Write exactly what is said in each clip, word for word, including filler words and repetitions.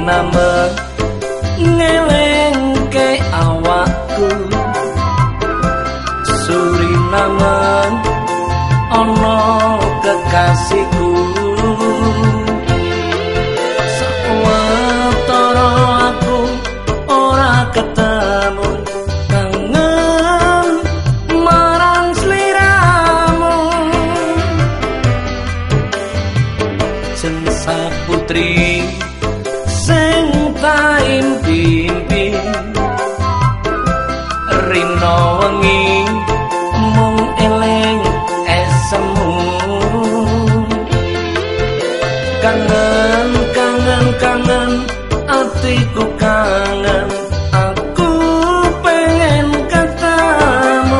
Suriname ngelengke awakku Suriname ana kekasihku sawetara aku ora ketemu kangen marang sliramu Jensa putri sing tak impi-impi rino wengi mung eling esemu kangen kangen kangen atiku kangen aku pengen ketemu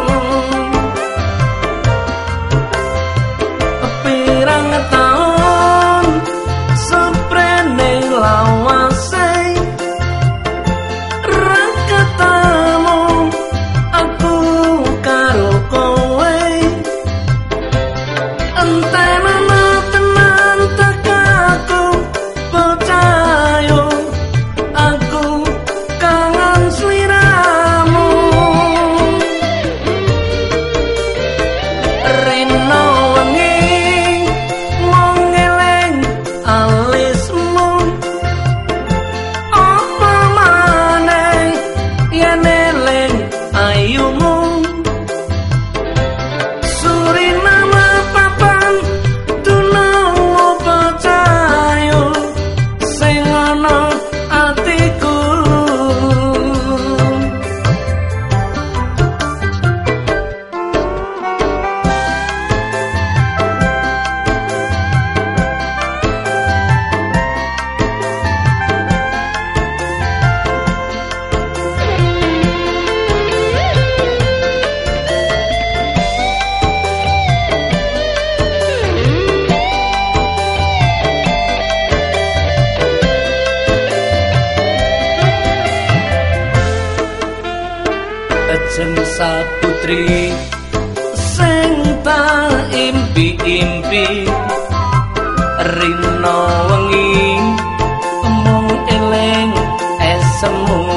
pirang taun seprene lawase ra ketemu aku karo kowe entene tenan tekaku percaya aku kangen sliramu rino wengi mung eling alismu apa maneh yen eling ayumu Suriname papan dunungmu percaya sing ana atiku Jensa putri sing tak impi-impi rino wengi mung eling esemu